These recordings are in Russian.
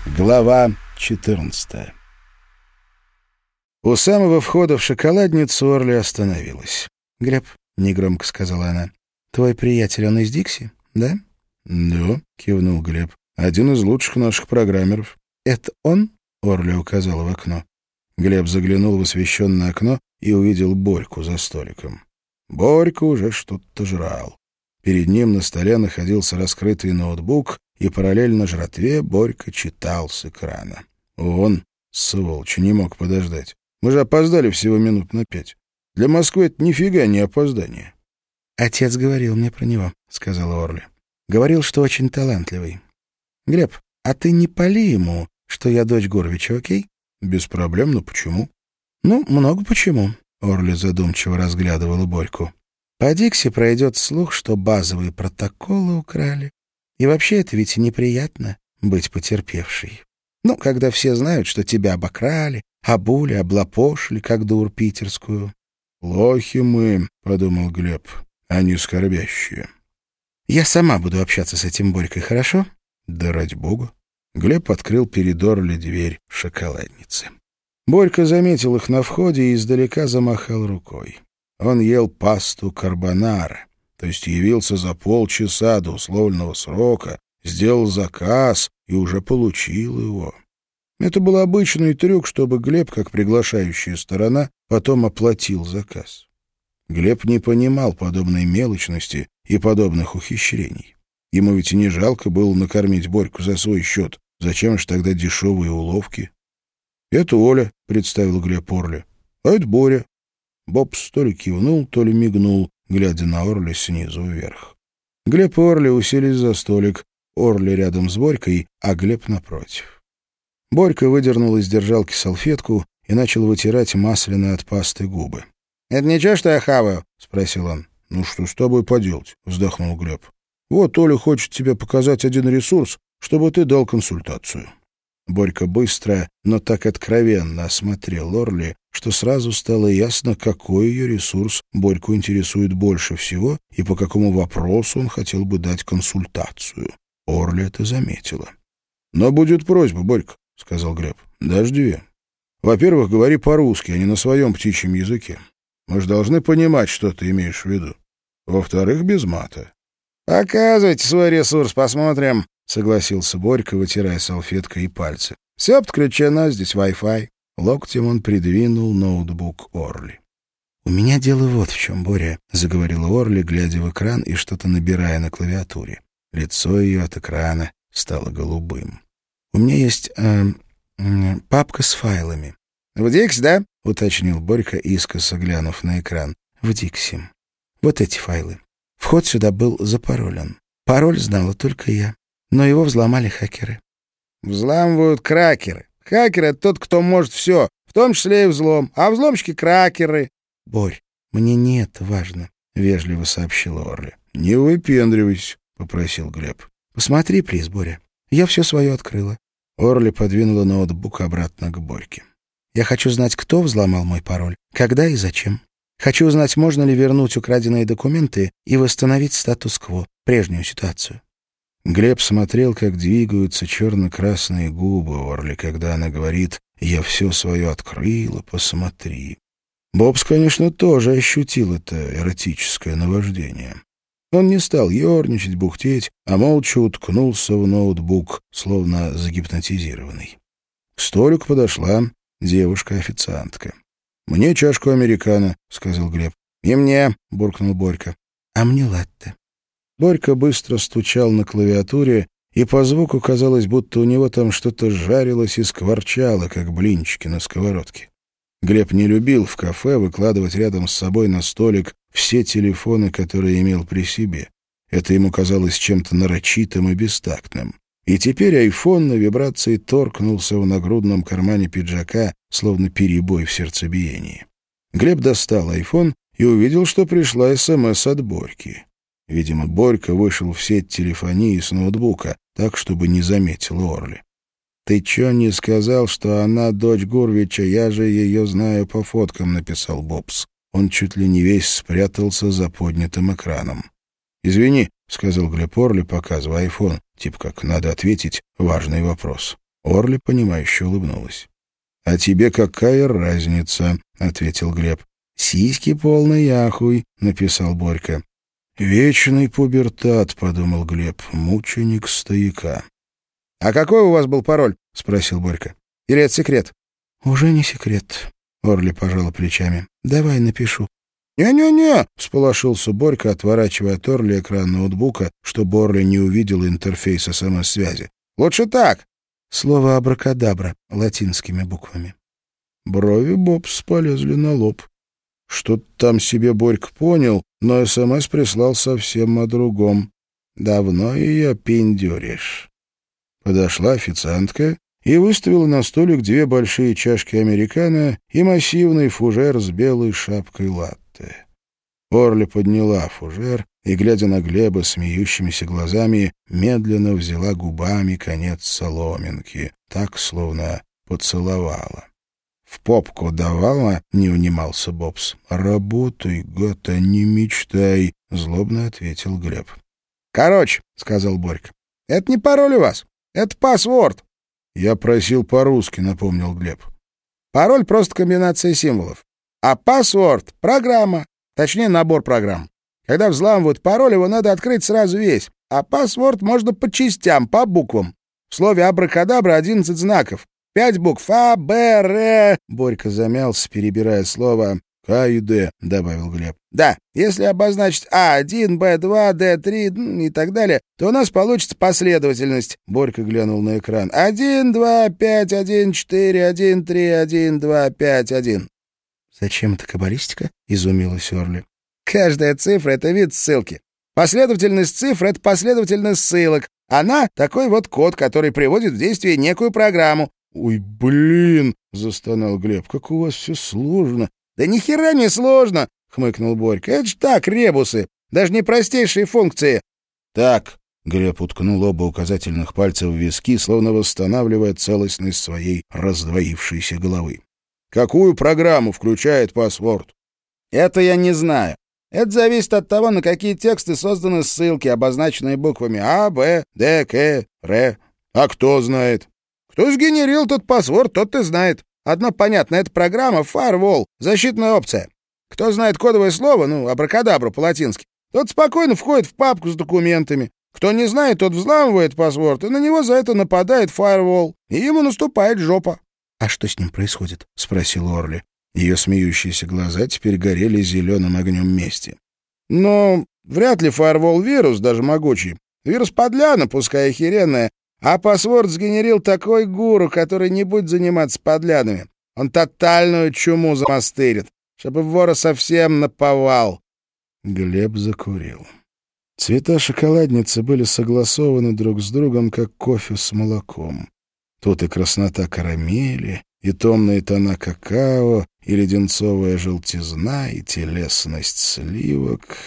Глава 14. У самого входа в шоколадницу Орли остановилась. «Глеб», — негромко сказала она, — «твой приятель, он из Дикси, да?» «Да», — кивнул Глеб, — «один из лучших наших программеров». «Это он?» — Орли указала в окно. Глеб заглянул в освещенное окно и увидел Борьку за столиком. Борька уже что-то жрал. Перед ним на столе находился раскрытый ноутбук, и параллельно жратве Борька читал с экрана. Он, сволочь, не мог подождать. Мы же опоздали всего минут на 5. Для Москвы это нифига не опоздание. «Отец говорил мне про него», — сказала Орли. «Говорил, что очень талантливый. Глеб, а ты не пали ему, что я дочь Гурвича, окей?» «Без проблем, но почему?» «Ну, много почему», — Орли задумчиво разглядывала Борьку. «По Дикси пройдет слух, что базовые протоколы украли. И вообще это ведь неприятно — быть потерпевшей. Ну, когда все знают, что тебя обокрали, обули, облапошили, как дур питерскую». «Плохи мы», — подумал Глеб, — «они скорбящие». «Я сама буду общаться с этим Борькой, хорошо?» «Да ради бога». Глеб открыл перед Орли дверь шоколадницы. Борька заметил их на входе и издалека замахал рукой. Он ел пасту карбонара, то есть явился за полчаса до условленного срока, сделал заказ и уже получил его. Это был обычный трюк, чтобы Глеб, как приглашающая сторона, потом оплатил заказ. Глеб не понимал подобной мелочности и подобных ухищрений. Ему ведь и не жалко было накормить Борьку за свой счет. Зачем же тогда дешевые уловки? «Это Оля», — представил Глеб Орли. «А это Боря». Бобс то ли кивнул, то ли мигнул, глядя на Орли снизу вверх. Глеб и Орли уселись за столик, Орли рядом с Борькой, а Глеб напротив. Борька выдернул из держалки салфетку и начал вытирать масляные от пасты губы. «Это ничего, что я хаваю?» — спросил он. «Ну что с тобой поделать?» — вздохнул Глеб. «Вот Оля хочет тебе показать один ресурс, чтобы ты дал консультацию». Борька быстро, но так откровенно осмотрел Орли, что сразу стало ясно, какой ее ресурс Борьку интересует больше всего и по какому вопросу он хотел бы дать консультацию. Орли это заметила. «Но будет просьба, Борька», — сказал Глеб. «Даже две. Во-первых, говори по-русски, а не на своем птичьем языке. Мы же должны понимать, что ты имеешь в виду. Во-вторых, без мата». «Показывайте свой ресурс, посмотрим», — согласился Борька, вытирая салфеткой и пальцы. «Все подключено, здесь Wi-Fi». Локтем он придвинул ноутбук Орли. «У меня дело вот в чем, Боря», — заговорила Орли, глядя в экран и что-то набирая на клавиатуре. Лицо ее от экрана стало голубым. «У меня есть папка с файлами». «В Дикси, да?» — уточнил Борька, искоса глянув на экран. «В Дикси. Вот эти файлы. Вход сюда был запаролен. Пароль знала только я. Но его взломали хакеры». «Взламывают кракеры. Хакер — это тот, кто может все, в том числе и взлом. А взломщики — кракеры». «Борь, мне не это важно», — вежливо сообщила Орли. «Не выпендривайся», — попросил Глеб. «Посмотри, плиз, Боря. Я все свое открыла». Орли подвинула ноутбук обратно к Борьке. «Я хочу знать, кто взломал мой пароль, когда и зачем. Хочу узнать, можно ли вернуть украденные документы и восстановить статус-кво, прежнюю ситуацию». Глеб смотрел, как двигаются черно-красные губы Орли, когда она говорит «Я все свое открыла, посмотри». Бобс, конечно, тоже ощутил это эротическое наваждение. Он не стал ерничать, бухтеть, а молча уткнулся в ноутбук, словно загипнотизированный. К столику подошла девушка-официантка. «Мне чашку американо», — сказал Глеб. «И мне», — буркнул Борька. «А мне латте». Борька быстро стучал на клавиатуре, и по звуку казалось, будто у него там что-то жарилось и скворчало, как блинчики на сковородке. Глеб не любил в кафе выкладывать рядом с собой на столик все телефоны, которые имел при себе. Это ему казалось чем-то нарочитым и бестактным. И теперь айфон на вибрации торкнулся в нагрудном кармане пиджака, словно перебой в сердцебиении. Глеб достал айфон и увидел, что пришла СМС от Борьки. Видимо, Борька вышел в сеть телефонии с ноутбука, так, чтобы не заметил Орли. «Ты чё не сказал, что она дочь Гурвича? Я же ее знаю по фоткам», — написал Бобс. Он чуть ли не весь спрятался за поднятым экраном. «Извини», — сказал Глеб Орли, показывая айфон, типа как надо ответить важный вопрос. Орли, понимающе улыбнулась. «А тебе какая разница?» — ответил Глеб. «Сиськи полный ахуй», — написал Борька. «Вечный пубертат», — подумал Глеб, — «мученик стояка». «А какой у вас был пароль?» — спросил Борька. «Или это секрет?» «Уже не секрет», — Орли пожала плечами. «Давай напишу». «Не-не-не!» — всполошился Борька, отворачивая от Орли экран ноутбука, чтобы Орли не увидел интерфейс СМС-связи. «Лучше так!» Слово «абракадабра» латинскими буквами. Брови Бобс полезли на лоб. Что-то там себе Борька понял, но СМС прислал совсем о другом. «Давно ее пиндюришь». Подошла официантка и выставила на столик 2 большие чашки американо и массивный фужер с белой шапкой латте. Орли подняла фужер и, глядя на Глеба смеющимися глазами, медленно взяла губами конец соломинки, так, словно поцеловала. «В попку давала?» — не унимался Бобс. «Работай, гад, а не мечтай», — злобно ответил Глеб. «Короче», — сказал Борька, — «это не пароль у вас, это паспорт». «Я просил по-русски», — напомнил Глеб. «Пароль — просто комбинация символов. А паспорт — программа, точнее, набор программ. Когда взламывают пароль, его надо открыть сразу весь, а паспорт можно по частям, по буквам. В слове «абракадабра» 11 знаков. 5 букв А, Б, Р. Борька замялся, перебирая слово. К и Д, добавил Глеб. Да, если обозначить А1, Б2, Д3 и так далее, то у нас получится последовательность. Борька глянул на экран. 1, 2, 5, 1, 4, 1, 3, 1, 2, 5, 1. Зачем это каббалистика? Изумилась Орли. Каждая цифра — это вид ссылки. Последовательность цифр — это последовательность ссылок. Она — такой вот код, который приводит в действие некую программу. «Ой, блин!» — застонал Глеб. «Как у вас все сложно!» «Да ни хера не сложно!» — хмыкнул Борька. «Это ж так, ребусы! Даже не простейшие функции!» «Так!» — Глеб уткнул оба указательных пальца в виски, словно восстанавливая целостность своей раздвоившейся головы. «Какую программу включает паспорт?» «Это я не знаю. Это зависит от того, на какие тексты созданы ссылки, обозначенные буквами А, Б, Д, К, Р. А кто знает?» «Кто сгенерил тот паспорт, тот и знает. Одно понятно, это программа Firewall, защитная опция. Кто знает кодовое слово, абракадабру по-латински, тот спокойно входит в папку с документами. Кто не знает, тот взламывает паспорт, и на него за это нападает Firewall, и ему наступает жопа». «А что с ним происходит?» — спросил Орли. Ее смеющиеся глаза теперь горели зеленым огнем мести. Вряд ли Firewall вирус, даже могучий. Вирус подляна, пускай охеренная. А паспорт сгенерил такой гуру, который не будет заниматься подлянами. Он тотальную чуму замастырит, чтобы вора совсем наповал». Глеб закурил. Цвета шоколадницы были согласованы друг с другом, как кофе с молоком. Тут и краснота карамели, и томные тона какао, и леденцовая желтизна, и телесность сливок.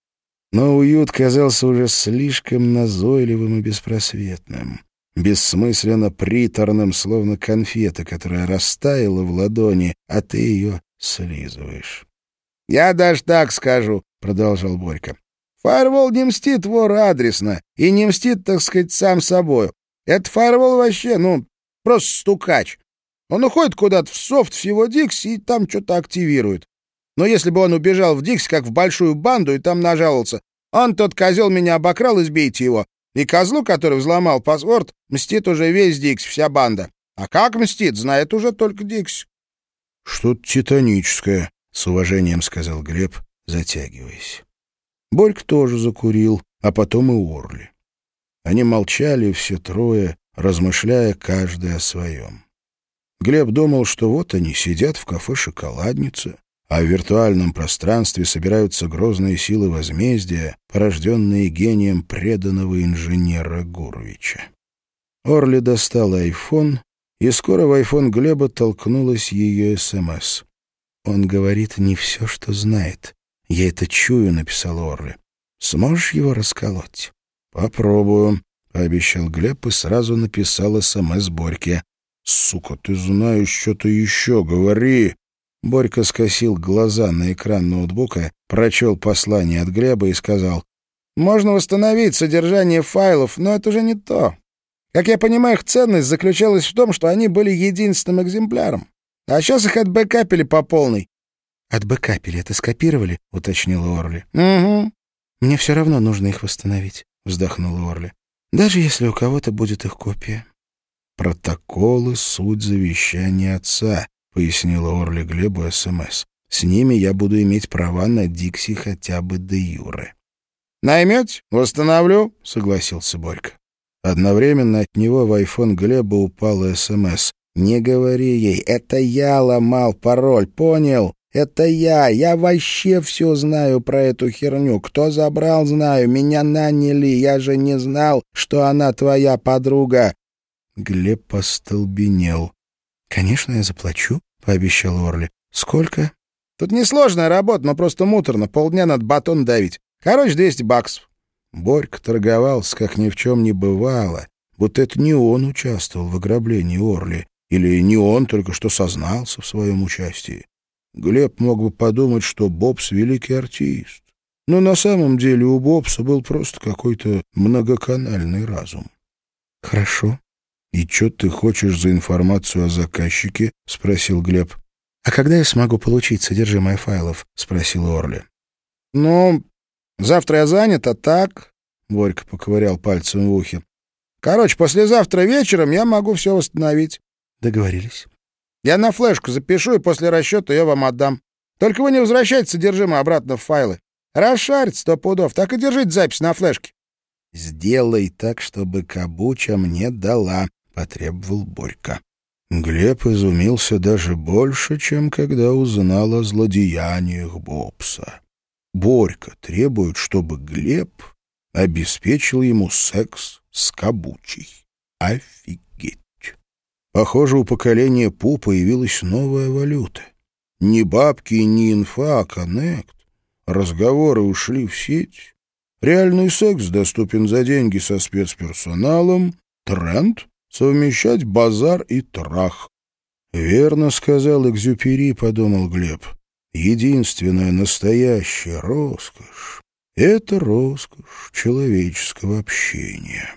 Но уют казался уже слишком назойливым и беспросветным, бессмысленно приторным, словно конфета, которая растаяла в ладони, а ты ее слизываешь. «Я даже так скажу», — продолжал Борька. «Firewall не мстит вору адресно и не мстит, так сказать, сам собою. Это Firewall вообще, просто стукач. Он уходит куда-то в софт всего Dix и там что-то активирует. Но если бы он убежал в Dix, как в большую банду, и там нажаловался, тот козел меня обокрал, избейте его. И козлу, который взломал паспорт, мстит уже весь Dix, вся банда. А как мстит, знает уже только Dix». «Что-то титаническое», — с уважением сказал Глеб, затягиваясь. Борька тоже закурил, а потом и Орли. Они молчали все трое, размышляя каждый о своем. Глеб думал, что вот они сидят в кафе «Шоколадница», а в виртуальном пространстве собираются грозные силы возмездия, порожденные гением преданного инженера Гурвича. Орли достала айфон, и скоро в айфон Глеба толкнулась ее СМС. «Он говорит не все, что знает. Я это чую», — написал Орли. «Сможешь его расколоть?» «Попробую», — пообещал Глеб и сразу написал СМС Борьке. «Сука, ты знаешь что-то еще, говори!» Борька скосил глаза на экран ноутбука, прочел послание от Глеба и сказал: «Можно восстановить содержание файлов, но это уже не то. Как я понимаю, их ценность заключалась в том, что они были единственным экземпляром. А сейчас их отбэкапили по полной». «Отбэкапили — это скопировали?» — уточнила Орли. «Угу». «Мне все равно нужно их восстановить», — вздохнула Орли. «Даже если у кого-то будет их копия». «Протоколы — суть завещания отца», — пояснила Орли Глебу СМС. «С ними я буду иметь права на Дикси хотя бы де юре». «Наймете? Восстановлю», — согласился Борька. Одновременно от него в айфон Глеба упала СМС. «Не говори ей, это я ломал пароль, понял? Это я вообще все знаю про эту херню. Кто забрал, знаю, меня наняли, я же не знал, что она твоя подруга». Глеб остолбенел. «Конечно, я заплачу», — пообещал Орли. «Сколько?» «Тут несложная работа, но просто муторно. Полдня надо батон давить. Короче, $200. Борька торговался, как ни в чем не бывало. Будто это не он участвовал в ограблении Орли. Или не он только что сознался в своем участии. Глеб мог бы подумать, что Бобс — великий артист. Но на самом деле у Бобса был просто какой-то многоканальный разум. «Хорошо». «И что ты хочешь за информацию о заказчике?» — спросил Глеб. «А когда я смогу получить содержимое файлов?» — спросил Орли. «Ну, завтра я занят, а так...» — Борька поковырял пальцем в ухе. «Короче, послезавтра вечером я могу все восстановить». «Договорились». «Я на флешку запишу и после расчета ее вам отдам. Только вы не возвращайте содержимое обратно в файлы. Расшарить 100 пудов, так и держите запись на флешке». «Сделай так, чтобы Кабуча мне дала», — потребовал Борька. Глеб изумился даже больше, чем когда узнал о злодеяниях Бобса. Борька требует, чтобы Глеб обеспечил ему секс с Кабучей. Офигеть! Похоже, у поколения Пу появилась новая валюта. Не бабки и не инфа, а коннект. Разговоры ушли в сеть. Реальный секс доступен за деньги со спецперсоналом. Тренд — совмещать базар и трах. «Верно сказал Экзюпери», — подумал Глеб. «Единственная настоящая роскошь — это роскошь человеческого общения».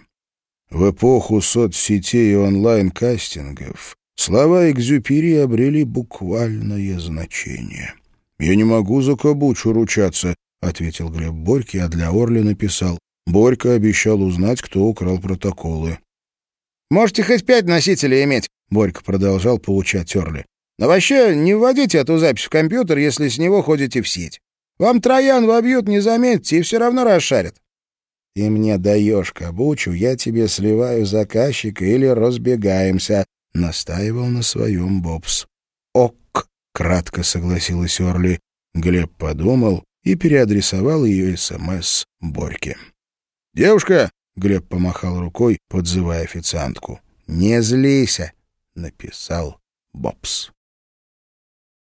В эпоху соцсетей и онлайн-кастингов слова Экзюпери обрели буквальное значение. «Я не могу за Кабучу ручаться», — ответил Глеб Борьке, а для Орли написал. Борька обещал узнать, кто украл протоколы. «Можете хоть 5 носителей иметь», — Борька продолжал поучать Орли. «Но вообще не вводите эту запись в компьютер, если с него ходите в сеть. Вам троян вобьют, не заметите, и все равно расшарят». «Ты мне даешь Кабучу, я тебе сливаю заказчика или разбегаемся», — настаивал на своем Бобс. «Ок», — кратко согласилась Орли. Глеб подумал и переадресовал ее СМС Борьке. «Девушка!» — Глеб помахал рукой, подзывая официантку. «Не злися!» — написал Бобс.